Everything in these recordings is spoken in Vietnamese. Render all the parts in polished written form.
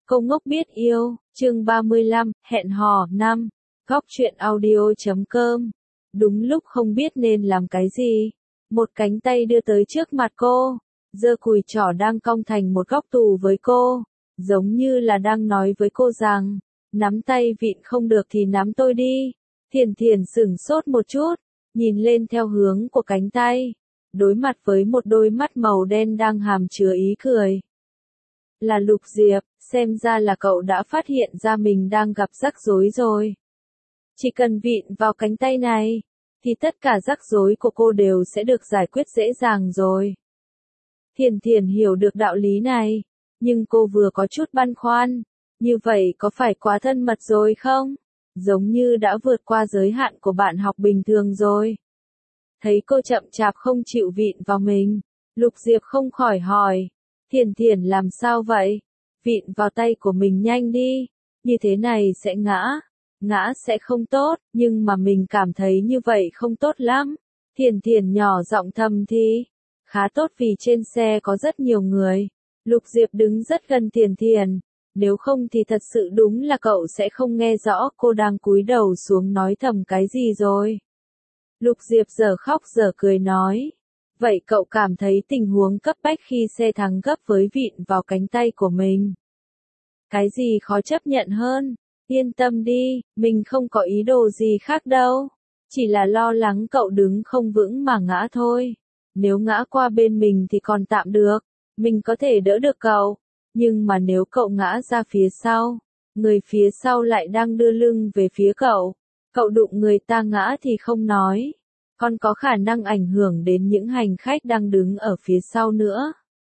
Cô ngốc biết yêu, chương 35, hẹn hò 5, góc truyện audio.com. Đúng lúc không biết nên làm cái gì, một cánh tay đưa tới trước mặt cô, giơ cùi trỏ đang cong thành một góc tù với cô, giống như là đang nói với cô rằng, nắm tay vịn không được thì nắm tôi đi. Thiền Thiền sửng sốt một chút, nhìn lên theo hướng của cánh tay, đối mặt với một đôi mắt màu đen đang hàm chứa ý cười. Là Lục Diệp, xem ra là cậu đã phát hiện ra mình đang gặp rắc rối rồi. Chỉ cần vịn vào cánh tay này, thì tất cả rắc rối của cô đều sẽ được giải quyết dễ dàng rồi. Thiền Thiền hiểu được đạo lý này, nhưng cô vừa có chút băn khoăn, như vậy có phải quá thân mật rồi không? Giống như đã vượt qua giới hạn của bạn học bình thường rồi. Thấy cô chậm chạp không chịu vịn vào mình, Lục Diệp không khỏi hỏi, Thiền Thiền làm sao vậy? Vịn vào tay của mình nhanh đi, như thế này sẽ ngã sẽ không tốt, nhưng mà mình cảm thấy như vậy không tốt lắm. Thiền Thiền nhỏ giọng thầm thì, khá tốt vì trên xe có rất nhiều người. Lục Diệp đứng rất gần Thiền Thiền, nếu không thì thật sự đúng là cậu sẽ không nghe rõ cô đang cúi đầu xuống nói thầm cái gì rồi. Lục Diệp giờ khóc giờ cười nói, vậy cậu cảm thấy tình huống cấp bách khi xe thắng gấp với vịn vào cánh tay của mình. Cái gì khó chấp nhận hơn? Yên tâm đi, mình không có ý đồ gì khác đâu. Chỉ là lo lắng cậu đứng không vững mà ngã thôi. Nếu ngã qua bên mình thì còn tạm được, mình có thể đỡ được cậu. Nhưng mà nếu cậu ngã ra phía sau, người phía sau lại đang đưa lưng về phía cậu, cậu đụng người ta ngã thì không nói, còn có khả năng ảnh hưởng đến những hành khách đang đứng ở phía sau nữa.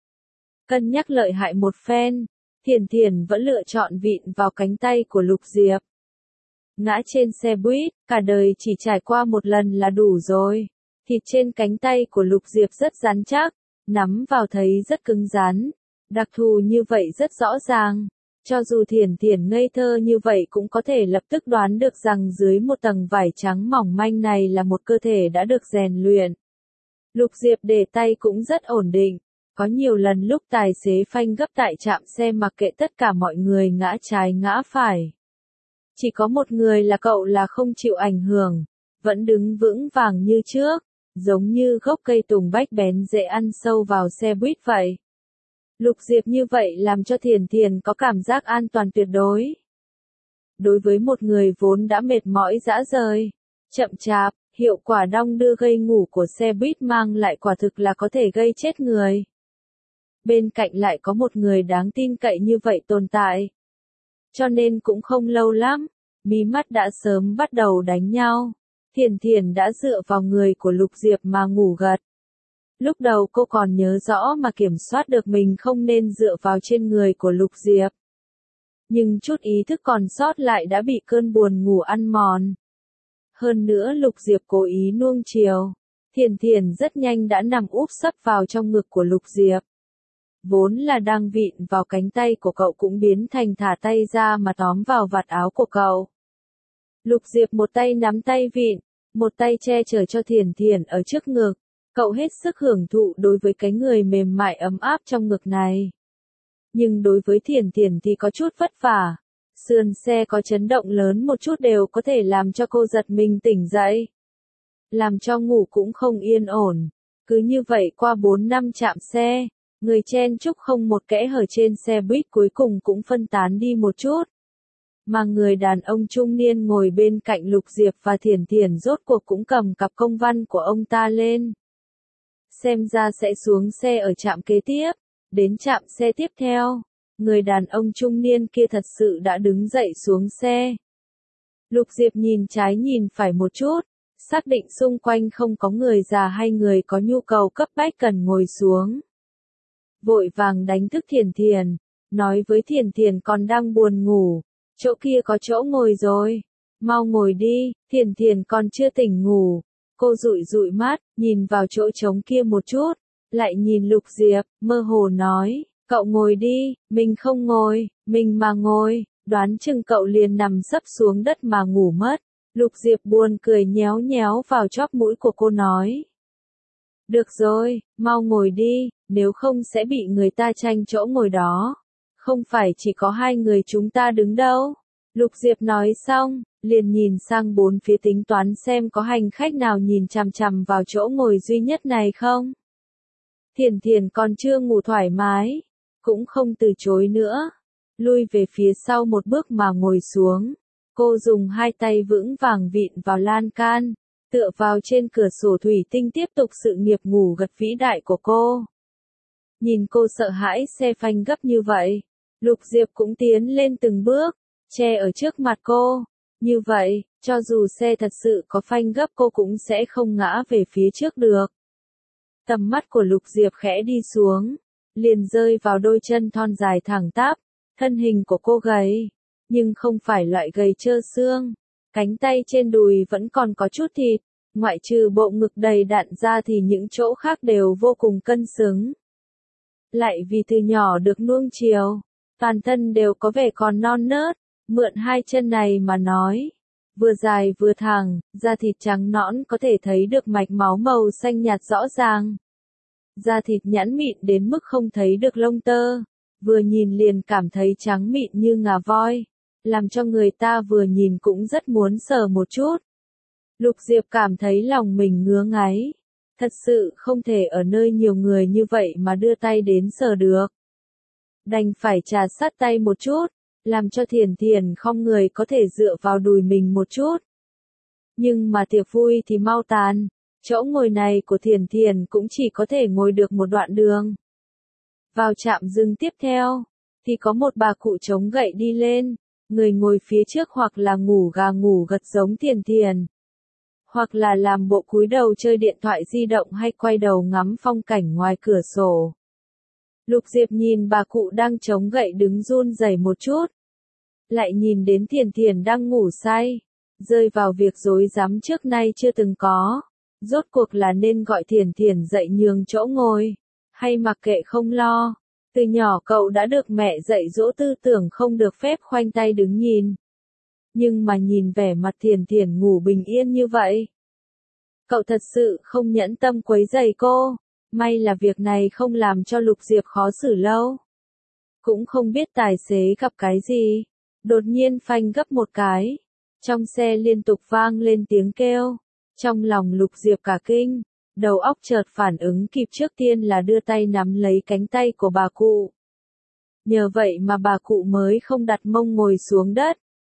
Cân nhắc lợi hại một phen, Thiền Thiền vẫn lựa chọn vịn vào cánh tay của Lục Diệp. Ngã trên xe buýt, cả đời chỉ trải qua một lần là đủ rồi. Thịt trên cánh tay của Lục Diệp rất rắn chắc, nắm vào thấy rất cứng rắn. Đặc thù như vậy rất rõ ràng. Cho dù Thiền Thiền ngây thơ như vậy cũng có thể lập tức đoán được rằng dưới một tầng vải trắng mỏng manh này là một cơ thể đã được rèn luyện. Lục Diệp để tay cũng rất ổn định. Có nhiều lần lúc tài xế phanh gấp tại trạm xe mặc kệ tất cả mọi người ngã trái ngã phải. Chỉ có một người là cậu là không chịu ảnh hưởng, vẫn đứng vững vàng như trước, giống như gốc cây tùng bách bén dễ ăn sâu vào xe buýt vậy. Lục Diệp như vậy làm cho Thiền Thiền có cảm giác an toàn tuyệt đối. Đối với một người vốn đã mệt mỏi rã rời, chậm chạp, hiệu quả đong đưa gây ngủ của xe buýt mang lại quả thực là có thể gây chết người. Bên cạnh lại có một người đáng tin cậy như vậy tồn tại. Cho nên cũng không lâu lắm, mí mắt đã sớm bắt đầu đánh nhau. Thiền Thiền đã dựa vào người của Lục Diệp mà ngủ gật. Lúc đầu cô còn nhớ rõ mà kiểm soát được mình không nên dựa vào trên người của Lục Diệp. Nhưng chút ý thức còn sót lại đã bị cơn buồn ngủ ăn mòn. Hơn nữa Lục Diệp cố ý nuông chiều. Thiền Thiền rất nhanh đã nằm úp sấp vào trong ngực của Lục Diệp. Vốn là đang vịn vào cánh tay của cậu cũng biến thành thả tay ra mà tóm vào vạt áo của cậu. Lục Diệp một tay nắm tay vịn, một tay che chở cho Thiền Thiền ở trước ngực. Cậu hết sức hưởng thụ đối với cái người mềm mại ấm áp trong ngực này. Nhưng đối với Thiền Thiền thì có chút vất vả. Sườn xe có chấn động lớn một chút đều có thể làm cho cô giật mình tỉnh dậy. Làm cho ngủ cũng không yên ổn. Cứ như vậy qua 4 năm trạm xe, người chen chúc không một kẽ hở trên xe buýt cuối cùng cũng phân tán đi một chút. Mà người đàn ông trung niên ngồi bên cạnh Lục Diệp và Thiền Thiền rốt cuộc cũng cầm cặp công văn của ông ta lên. Xem ra sẽ xuống xe ở trạm kế tiếp, đến trạm xe tiếp theo. Người đàn ông trung niên kia thật sự đã đứng dậy xuống xe. Lục Diệp nhìn trái nhìn phải một chút, xác định xung quanh không có người già hay người có nhu cầu cấp bách cần ngồi xuống. Vội vàng đánh thức Thiền Thiền, nói với Thiền Thiền còn đang buồn ngủ, chỗ kia có chỗ ngồi rồi, mau ngồi đi. Thiền Thiền còn chưa tỉnh ngủ, cô dụi dụi mắt, nhìn vào chỗ trống kia một chút, lại nhìn Lục Diệp, mơ hồ nói, cậu ngồi đi, mình không ngồi, mình mà ngồi, đoán chừng cậu liền nằm sấp xuống đất mà ngủ mất. Lục Diệp buồn cười nhéo nhéo vào chóp mũi của cô nói. Được rồi, mau ngồi đi, nếu không sẽ bị người ta tranh chỗ ngồi đó. Không phải chỉ có hai người chúng ta đứng đâu. Lục Diệp nói xong, liền nhìn sang bốn phía tính toán xem có hành khách nào nhìn chằm chằm vào chỗ ngồi duy nhất này không. Thiền Thiền còn chưa ngủ thoải mái, cũng không từ chối nữa. Lui về phía sau một bước mà ngồi xuống. Cô dùng hai tay vững vàng vịn vào lan can, tựa vào trên cửa sổ thủy tinh tiếp tục sự nghiệp ngủ gật vĩ đại của cô. Nhìn cô sợ hãi xe phanh gấp như vậy, Lục Diệp cũng tiến lên từng bước, che ở trước mặt cô. Như vậy, cho dù xe thật sự có phanh gấp cô cũng sẽ không ngã về phía trước được. Tầm mắt của Lục Diệp khẽ đi xuống, liền rơi vào đôi chân thon dài thẳng tắp, thân hình của cô gầy, nhưng không phải loại gầy trơ xương. Cánh tay trên đùi vẫn còn có chút thịt, ngoại trừ bộ ngực đầy đặn ra thì những chỗ khác đều vô cùng cân xứng. Lại vì từ nhỏ được nuông chiều, toàn thân đều có vẻ còn non nớt, mượn hai chân này mà nói. Vừa dài vừa thẳng, da thịt trắng nõn có thể thấy được mạch máu màu xanh nhạt rõ ràng. Da thịt nhẵn mịn đến mức không thấy được lông tơ, vừa nhìn liền cảm thấy trắng mịn như ngà voi, làm cho người ta vừa nhìn cũng rất muốn sờ một chút. Lục Diệp cảm thấy lòng mình ngứa ngáy, thật sự không thể ở nơi nhiều người như vậy mà đưa tay đến sờ được. Đành phải trà sát tay một chút, làm cho Thiền Thiền không người có thể dựa vào đùi mình một chút. Nhưng mà tiệc vui thì mau tàn, chỗ ngồi này của Thiền Thiền cũng chỉ có thể ngồi được một đoạn đường. Vào trạm dừng tiếp theo, thì có một bà cụ chống gậy đi lên, người ngồi phía trước hoặc là ngủ gà ngủ gật giống Thiền Thiền, hoặc là làm bộ cúi đầu chơi điện thoại di động hay quay đầu ngắm phong cảnh ngoài cửa sổ. Lục Diệp nhìn bà cụ đang chống gậy đứng run rẩy một chút. Lại nhìn đến Thiền Thiền đang ngủ say, rơi vào việc rối rắm trước nay chưa từng có. Rốt cuộc là nên gọi Thiền Thiền dậy nhường chỗ ngồi, hay mặc kệ không lo. Từ nhỏ cậu đã được mẹ dạy dỗ tư tưởng không được phép khoanh tay đứng nhìn. Nhưng mà nhìn vẻ mặt Thiền Thiền ngủ bình yên như vậy, cậu thật sự không nhẫn tâm quấy rầy cô. May là việc này không làm cho Lục Diệp khó xử lâu. Cũng không biết tài xế gặp cái gì, đột nhiên phanh gấp một cái. Trong xe liên tục vang lên tiếng kêu. Trong lòng Lục Diệp cả kinh, đầu óc chợt phản ứng kịp trước tiên là đưa tay nắm lấy cánh tay của bà cụ. Nhờ vậy mà bà cụ mới không đặt mông ngồi xuống đất.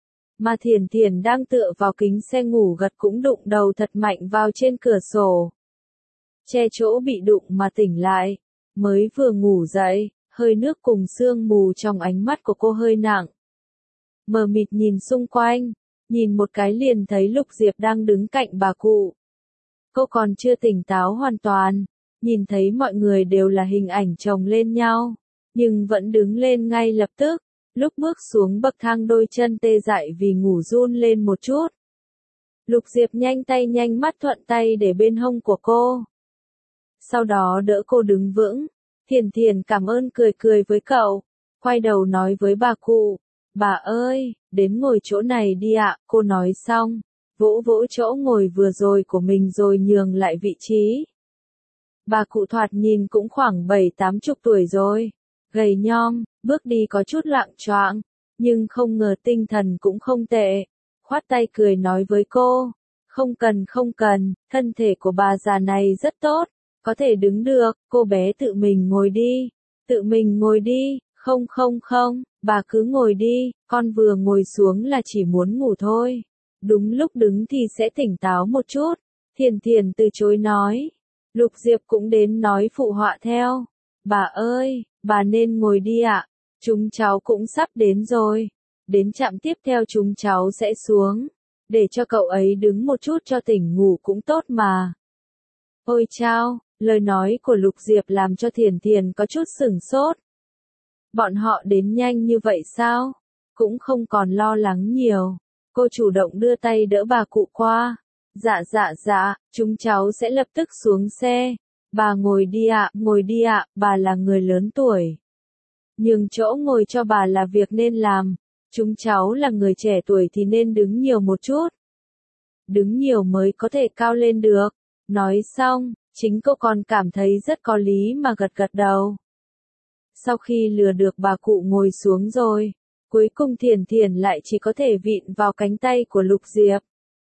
Mà Thiền Thiền đang tựa vào kính xe ngủ gật cũng đụng đầu thật mạnh vào trên cửa sổ. Che chỗ bị đụng mà tỉnh lại, mới vừa ngủ dậy, hơi nước cùng sương mù trong ánh mắt của cô hơi nặng. Mờ mịt nhìn xung quanh, nhìn một cái liền thấy Lục Diệp đang đứng cạnh bà cụ. Cô còn chưa tỉnh táo hoàn toàn, nhìn thấy mọi người đều là hình ảnh chồng lên nhau, nhưng vẫn đứng lên ngay lập tức. Lúc bước xuống bậc thang đôi chân tê dại vì ngủ run lên một chút. Lục Diệp nhanh tay nhanh mắt thuận tay để bên hông của cô. Sau đó đỡ cô đứng vững. Thiền Thiền cảm ơn cười cười với cậu, quay đầu nói với bà cụ, bà ơi, đến ngồi chỗ này đi ạ. Cô nói xong, vỗ vỗ chỗ ngồi vừa rồi của mình rồi nhường lại vị trí. Bà cụ thoạt nhìn cũng khoảng 70-80 tuổi rồi, gầy nhom, bước đi có chút loạng choạng, nhưng không ngờ tinh thần cũng không tệ. Khoát tay cười nói với cô, không cần, thân thể của bà già này rất tốt, có thể đứng được, cô bé tự mình ngồi đi, không, bà cứ ngồi đi, con vừa ngồi xuống là chỉ muốn ngủ thôi. Đúng lúc đứng thì sẽ tỉnh táo một chút. Thiền Thiền từ chối nói. Lục Diệp cũng đến nói phụ họa theo. Bà ơi, bà nên ngồi đi ạ. Chúng cháu cũng sắp đến rồi. Đến trạm tiếp theo chúng cháu sẽ xuống. Để cho cậu ấy đứng một chút cho tỉnh ngủ cũng tốt mà. Ôi chao, lời nói của Lục Diệp làm cho Thiền Thiền có chút sửng sốt. Bọn họ đến nhanh như vậy sao? Cũng không còn lo lắng nhiều. Cô chủ động đưa tay đỡ bà cụ qua. Dạ, chúng cháu sẽ lập tức xuống xe. Bà ngồi đi ạ, bà là người lớn tuổi. Nhường chỗ ngồi cho bà là việc nên làm. Chúng cháu là người trẻ tuổi thì nên đứng nhiều một chút. Đứng nhiều mới có thể cao lên được. Nói xong, chính cô còn cảm thấy rất có lý mà gật gật đầu. Sau khi lừa được bà cụ ngồi xuống rồi, cuối cùng Thiền Thiền lại chỉ có thể vịn vào cánh tay của Lục Diệp.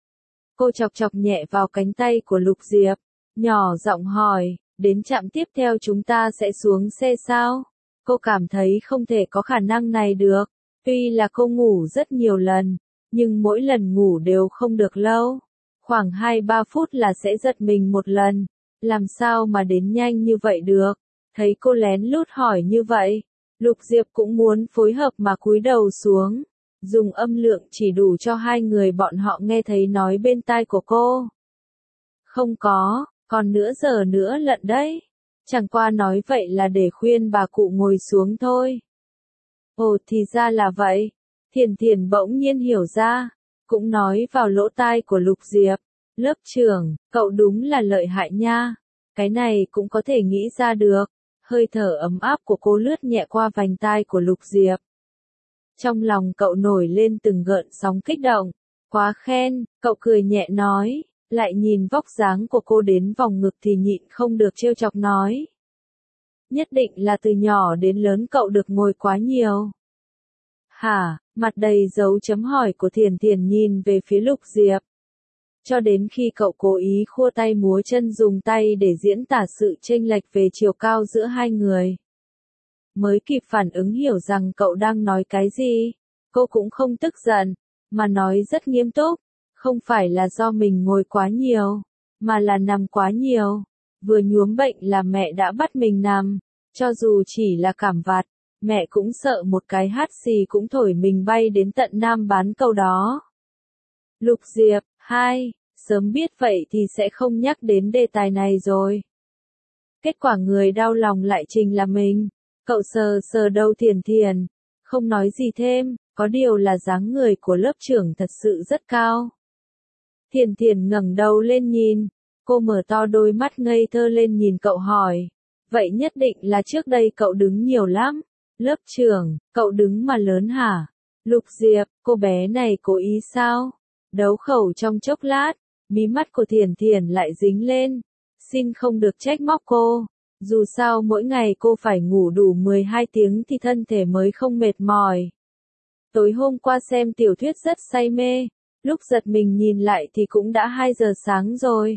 Cô chọc chọc nhẹ vào cánh tay của Lục Diệp, nhỏ giọng hỏi, đến trạm tiếp theo chúng ta sẽ xuống xe sao? Cô cảm thấy không thể có khả năng này được. Tuy là cô ngủ rất nhiều lần, nhưng mỗi lần ngủ đều không được lâu. Khoảng 2-3 phút là sẽ giật mình một lần. Làm sao mà đến nhanh như vậy được? Thấy cô lén lút hỏi như vậy, Lục Diệp cũng muốn phối hợp mà cúi đầu xuống. Dùng âm lượng chỉ đủ cho hai người bọn họ nghe thấy nói bên tai của cô. Không có, còn nửa giờ nữa lận đấy. Chẳng qua nói vậy là để khuyên bà cụ ngồi xuống thôi. Ồ thì ra là vậy. Thiền Thiền bỗng nhiên hiểu ra, cũng nói vào lỗ tai của Lục Diệp. Lớp trưởng, cậu đúng là lợi hại nha. Cái này cũng có thể nghĩ ra được. Hơi thở ấm áp của cô lướt nhẹ qua vành tai của Lục Diệp. Trong lòng cậu nổi lên từng gợn sóng kích động. Quá khen, cậu cười nhẹ nói, lại nhìn vóc dáng của cô đến vòng ngực thì nhịn không được trêu chọc nói. Nhất định là từ nhỏ đến lớn cậu được ngồi quá nhiều. Hả, mặt đầy dấu chấm hỏi của Thiền Thiền nhìn về phía Lục Diệp. Cho đến khi cậu cố ý khua tay múa chân dùng tay để diễn tả sự chênh lệch về chiều cao giữa hai người. Mới kịp phản ứng hiểu rằng cậu đang nói cái gì. Cô cũng không tức giận, mà nói rất nghiêm túc. Không phải là do mình ngồi quá nhiều, mà là nằm quá nhiều. Vừa nhuốm bệnh là mẹ đã bắt mình nằm. Cho dù chỉ là cảm vặt, mẹ cũng sợ một cái hắt xì cũng thổi mình bay đến tận Nam Bán Cầu đó. Lục Diệp, sớm biết vậy thì sẽ không nhắc đến đề tài này rồi. Kết quả người đau lòng lại trình là mình. Cậu sờ sờ đầu Thiền Thiền, không nói gì thêm, có điều là dáng người của lớp trưởng thật sự rất cao. Thiền Thiền ngẩng đầu lên nhìn, cô mở to đôi mắt ngây thơ lên nhìn cậu hỏi, vậy nhất định là trước đây cậu đứng nhiều lắm. Lớp trưởng, cậu đứng mà lớn hả? Lục Diệp, cô bé này cố ý sao? Đấu khẩu trong chốc lát, mí mắt của Thiền Thiền lại dính lên. Xin không được trách móc cô. Dù sao mỗi ngày cô phải ngủ đủ 12 tiếng thì thân thể mới không mệt mỏi. Tối hôm qua xem tiểu thuyết rất say mê. Lúc giật mình nhìn lại thì cũng đã 2 giờ sáng rồi.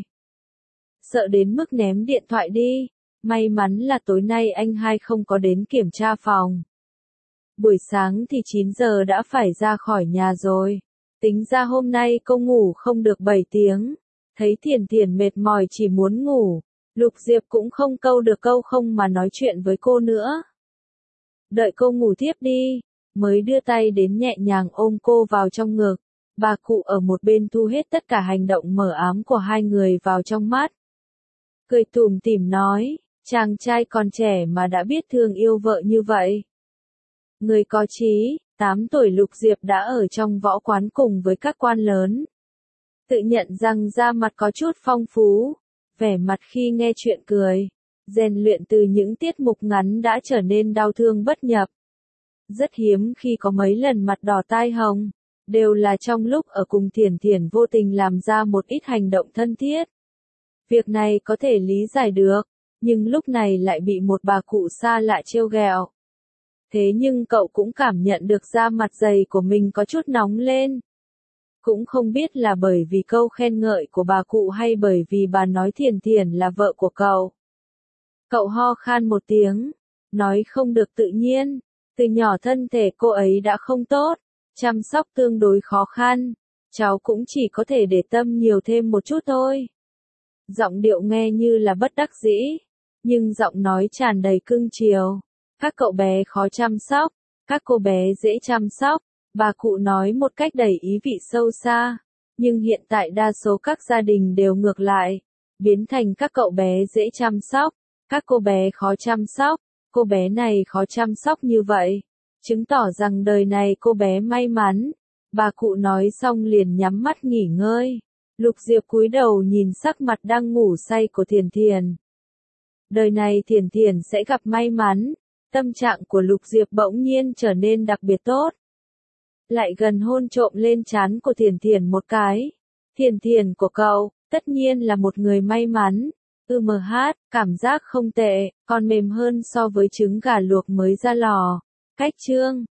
Sợ đến mức ném điện thoại đi. May mắn là tối nay anh hai không có đến kiểm tra phòng. Buổi sáng thì 9 giờ đã phải ra khỏi nhà rồi. Tính ra hôm nay cô ngủ không được 7 tiếng. Thấy Thiền Thiền mệt mỏi chỉ muốn ngủ. Lục Diệp cũng không câu được câu không mà nói chuyện với cô nữa. Đợi cô ngủ tiếp đi. Mới đưa tay đến nhẹ nhàng ôm cô vào trong ngực. Bà cụ ở một bên thu hết tất cả hành động mờ ám của hai người vào trong mắt. Cười tủm tỉm nói, chàng trai còn trẻ mà đã biết thương yêu vợ như vậy. Người có chí, 8 tuổi Lục Diệp đã ở trong võ quán cùng với các quan lớn. Tự nhận rằng da mặt có chút phong phú, vẻ mặt khi nghe chuyện cười, rèn luyện từ những tiết mục ngắn đã trở nên đau thương bất nhập. Rất hiếm khi có mấy lần mặt đỏ tai hồng, đều là trong lúc ở cùng Thiền Thiền vô tình làm ra một ít hành động thân thiết. Việc này có thể lý giải được, nhưng lúc này lại bị một bà cụ xa lạ trêu ghẹo. Thế nhưng cậu cũng cảm nhận được da mặt dày của mình có chút nóng lên. Cũng không biết là bởi vì câu khen ngợi của bà cụ hay bởi vì bà nói Thiền Thiền là vợ của cậu. Cậu ho khan một tiếng, nói không được tự nhiên. Từ nhỏ thân thể cô ấy đã không tốt, chăm sóc tương đối khó khăn. Cháu cũng chỉ có thể để tâm nhiều thêm một chút thôi. Giọng điệu nghe như là bất đắc dĩ, nhưng giọng nói tràn đầy cưng chiều. Các cậu bé khó chăm sóc, các cô bé dễ chăm sóc. Bà cụ nói một cách đầy ý vị sâu xa, nhưng hiện tại đa số các gia đình đều ngược lại, biến thành các cậu bé dễ chăm sóc, các cô bé khó chăm sóc, cô bé này khó chăm sóc như vậy, chứng tỏ rằng đời này cô bé may mắn. Bà cụ nói xong liền nhắm mắt nghỉ ngơi. Lục Diệp cúi đầu nhìn sắc mặt đang ngủ say của Thiền Thiền. Đời này Thiền Thiền sẽ gặp may mắn, tâm trạng của Lục Diệp bỗng nhiên trở nên đặc biệt tốt. Lại gần hôn trộm lên trán của Thiền Thiền một cái. Thiền Thiền của cậu, tất nhiên là một người may mắn. Cảm giác không tệ, còn mềm hơn so với trứng gà luộc mới ra lò. Cách chương